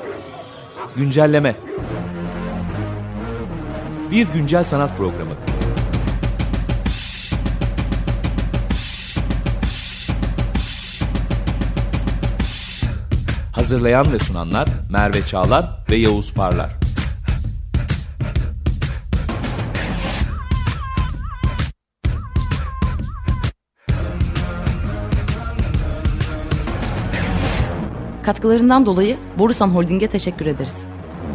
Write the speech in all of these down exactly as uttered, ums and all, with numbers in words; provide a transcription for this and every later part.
Güncelleme. Bir güncel sanat programı. Hazırlayan ve sunanlar Merve Çağlar ve Yavuz Parlar. Katkılarından dolayı Borusan Holding'e teşekkür ederiz.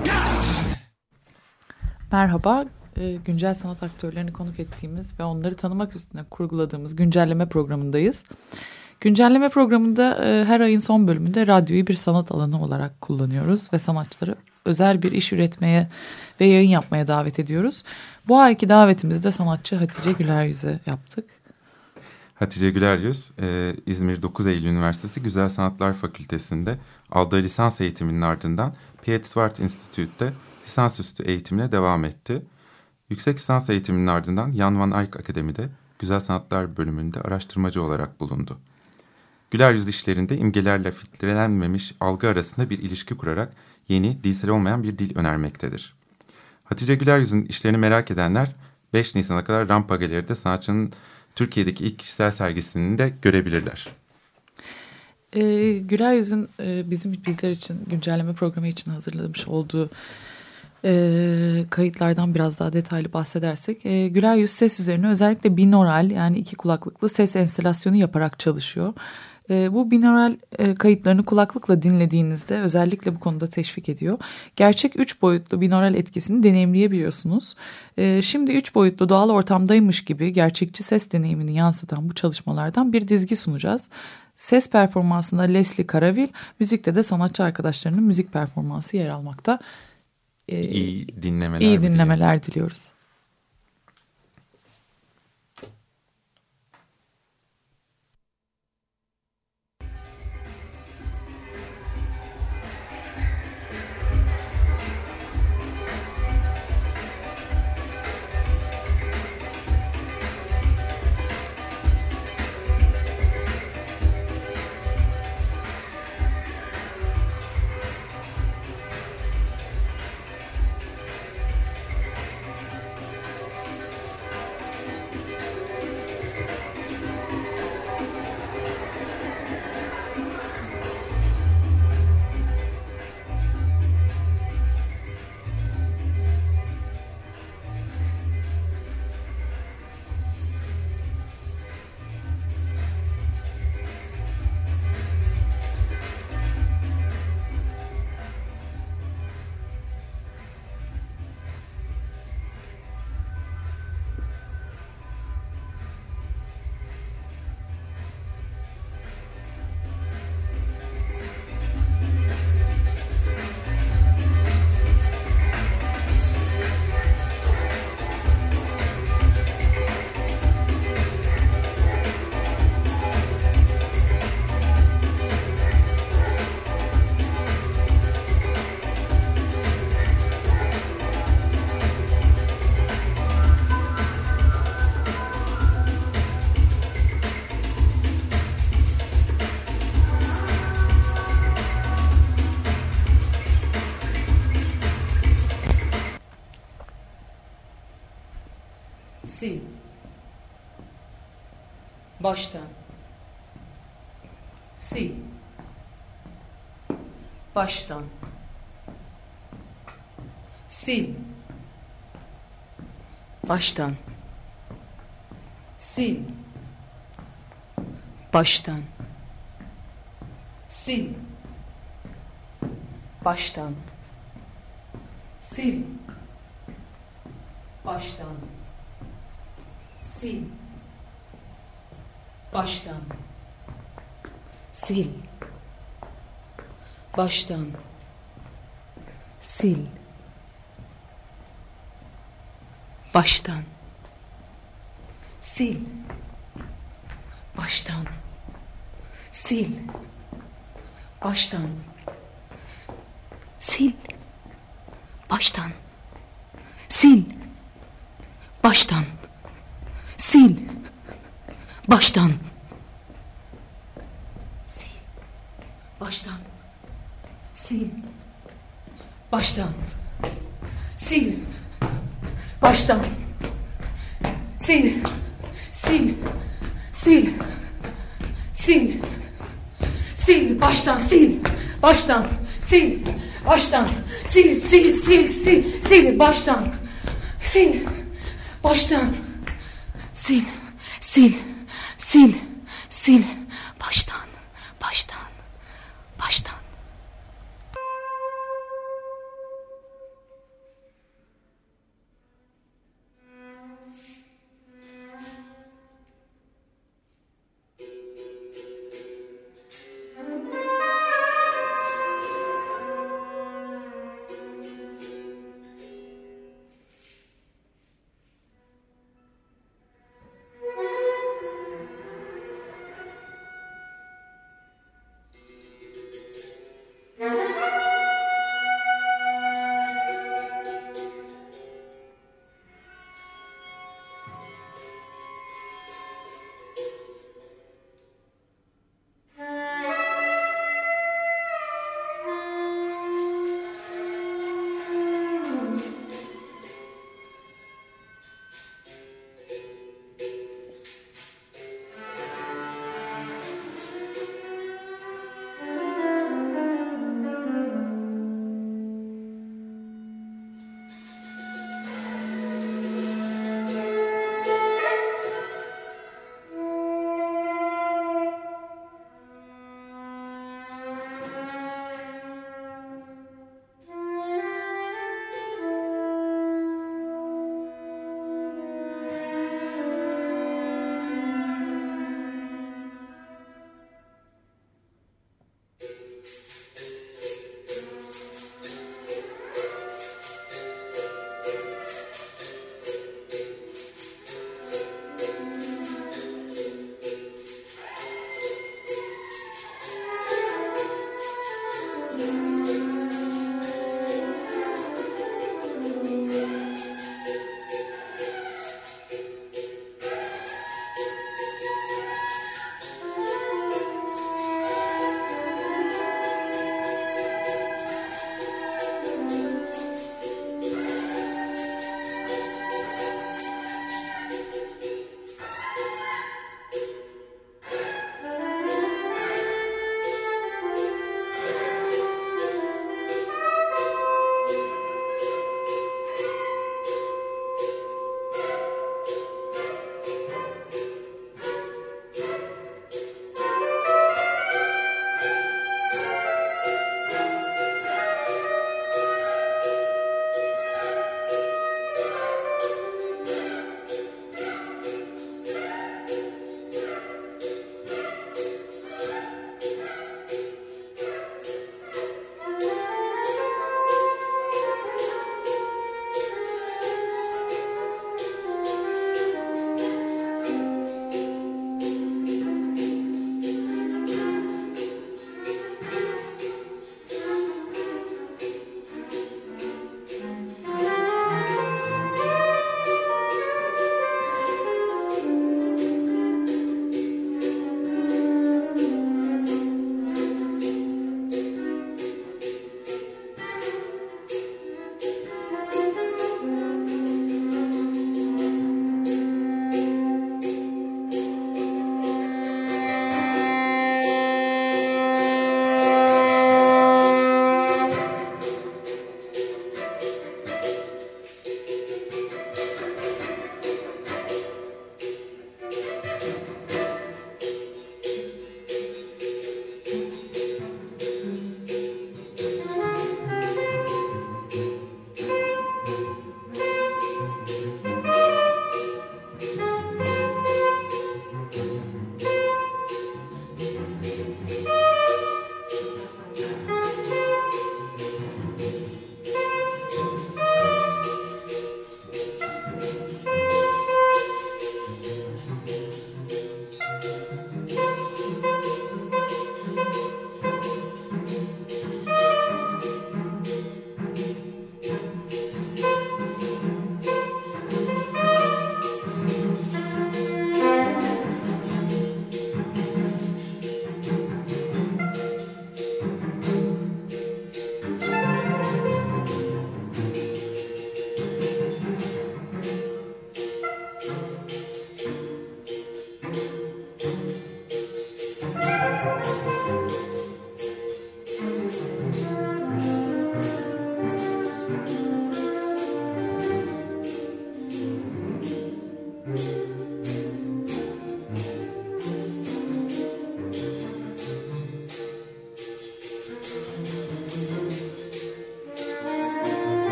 Merhaba, güncel sanat aktörlerini konuk ettiğimiz ve onları tanımak üstüne kurguladığımız güncelleme programındayız. Güncelleme programında her ayın son bölümünde radyoyu bir sanat alanı olarak kullanıyoruz ve sanatçıları özel bir iş üretmeye ve yayın yapmaya davet ediyoruz. Bu ayki davetimizde sanatçı Hatice Güleryüz'e yaptık. Hatice Güleryüz, e, İzmir dokuz Eylül Üniversitesi Güzel Sanatlar Fakültesi'nde aldığı lisans eğitiminin ardından Piet Zwart Institute'de lisansüstü eğitimine devam etti. Yüksek lisans eğitiminin ardından Jan van Eyck Akademi'de Güzel Sanatlar bölümünde araştırmacı olarak bulundu. Güleryüz işlerinde imgelerle filtrelenmemiş algı arasında bir ilişki kurarak yeni, dilsel olmayan bir dil önermektedir. Hatice Güleryüz'ün işlerini merak edenler beş Nisan'a kadar Rampa Galeri'de sanatçının Türkiye'deki ilk kişisel sergisini de görebilirler. E, Güleryüz'ün e, bizim bizler için güncelleme programı için hazırlamış olduğu e, kayıtlardan biraz daha detaylı bahsedersek, e, Güleryüz ses üzerine özellikle binaural, yani iki kulaklıklı ses enstalasyonu yaparak çalışıyor. E, bu binaural e, kayıtlarını kulaklıkla dinlediğinizde özellikle bu konuda teşvik ediyor. Gerçek üç boyutlu binaural etkisini deneyimleyebiliyorsunuz. E, şimdi üç boyutlu doğal ortamdaymış gibi gerçekçi ses deneyimini yansıtan bu çalışmalardan bir dizgi sunacağız. Ses performansında Leslie Caraville, müzikte de sanatçı arkadaşlarının müzik performansı yer almakta. E, iyi dinlemeler, iyi dinlemeler diliyoruz. Sil. Baştan. Sil. Baştan. Sil. Baştan. Sil. Baştan. Sil. Baştan. Sil. Baştan. Sil. Baştan. Sil. Baştan. Sil. Baştan. Sil. Baştan. Sil. Baştan. Sil. Baştan. Sil. Baştan. Sil. Baştan. Sil. Baştan. Sil. Baştan. Sil. Baştan. Sil. Sil. Sil. Sil. Sil. Baştan sil. Baştan. Sil. Baştan. Sil. Sil. Sil. Sil. Sil. Baştan. Sil. Baştan. Sil. Sil. Sil. Sil. Baştan. Baştan. Baştan.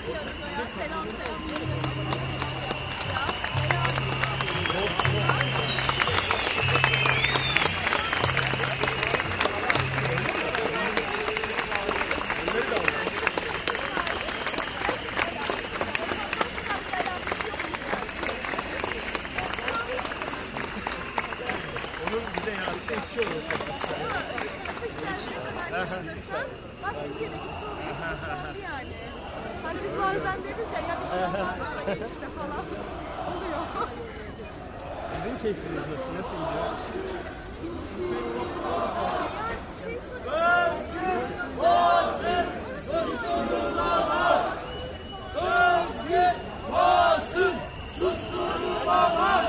diye atıyor ya. Selam selam. Ya. Onun bize yarattığı etki oluyor çok aşağıya. Düşünürsen, bak bir kere gitti oraya çıkışlandı yani. Hani biz bazen deriz ya, ya bir şey olmaz bana gel işte falan. Oluyor. Sizin keyfiniz nasıl? Nasıl gidiyor? Şey soruyorsun. Basın susturulamaz.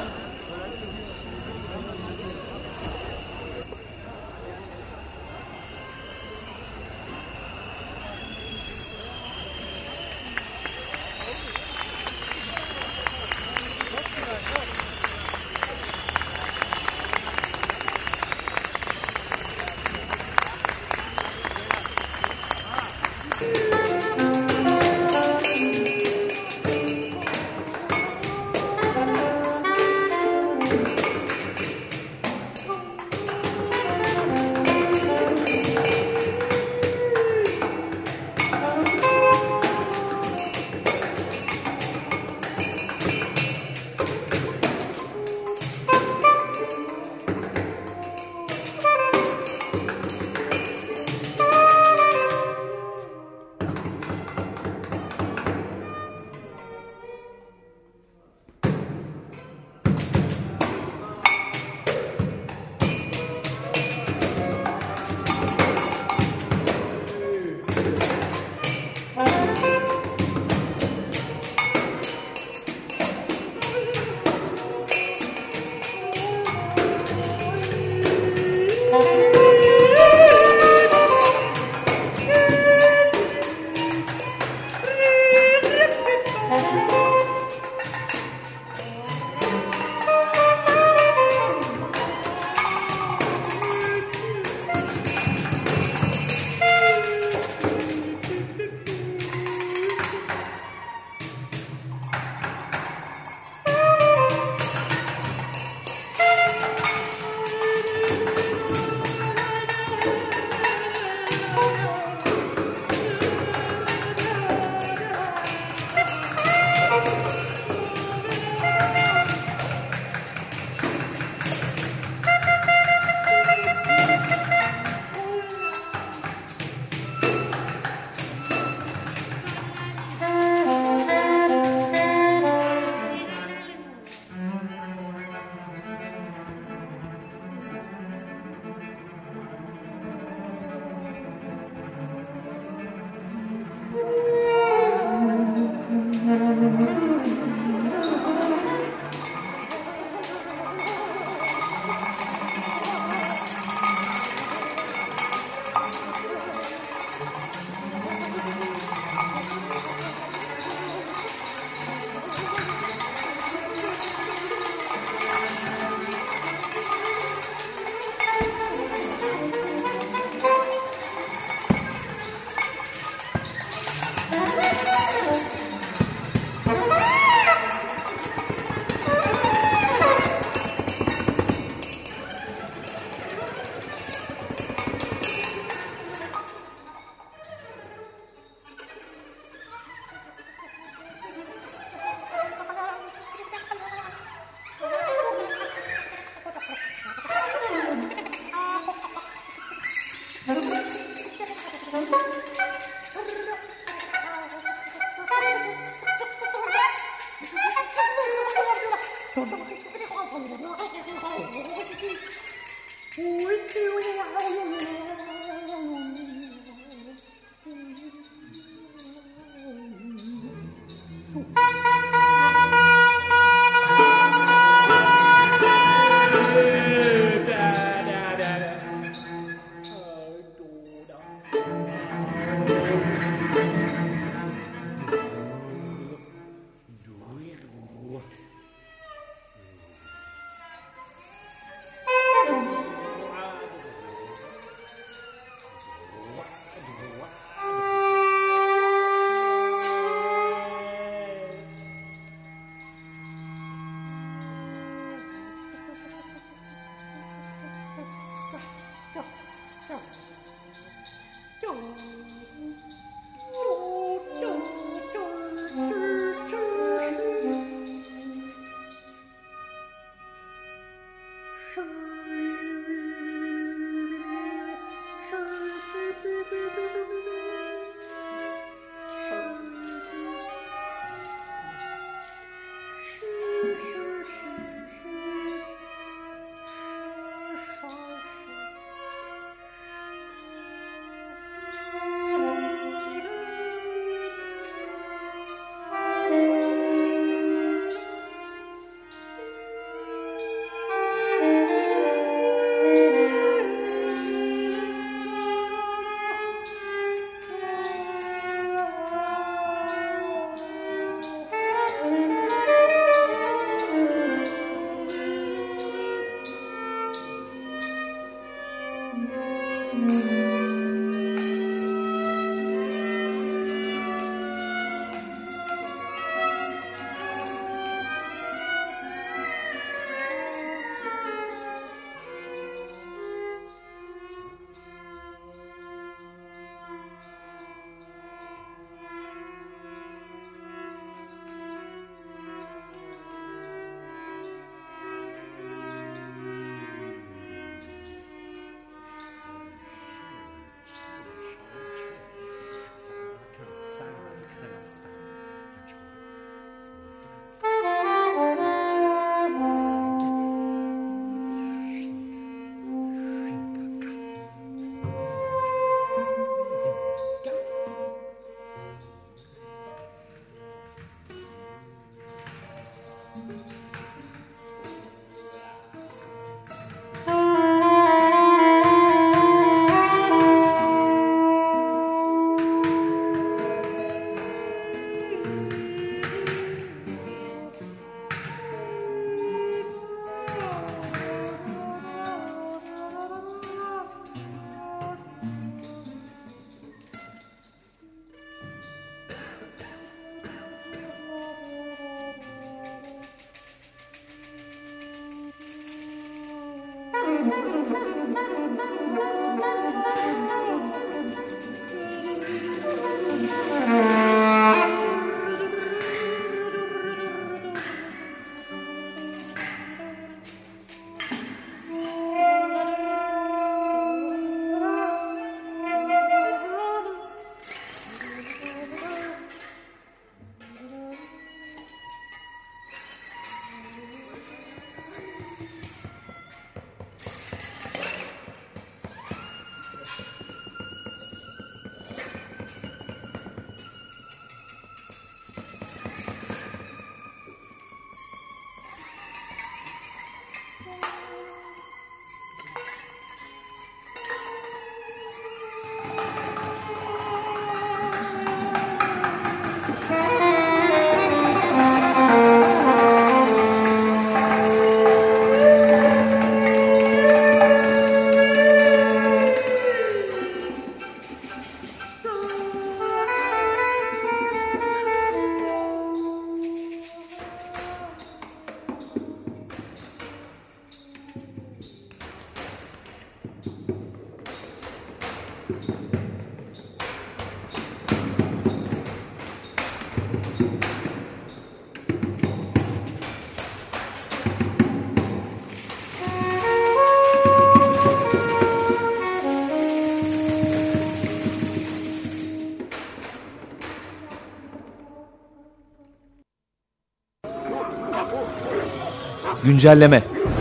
Güncelleme.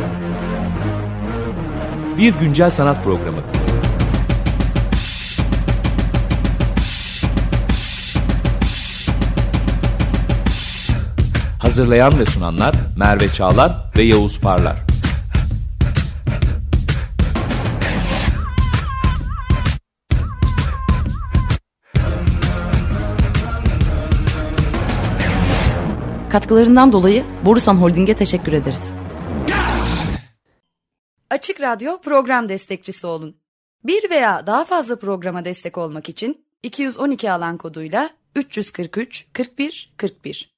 Bir güncel sanat programı. Hazırlayan ve sunanlar Merve Çağlar ve Yavuz Parlar. Katkılarından dolayı Borusan Holding'e teşekkür ederiz. Açık Radyo program destekçisi olun. Bir veya daha fazla programa destek olmak için iki yüz on iki alan koduyla üç yüz kırk üç kırk bir kırk bir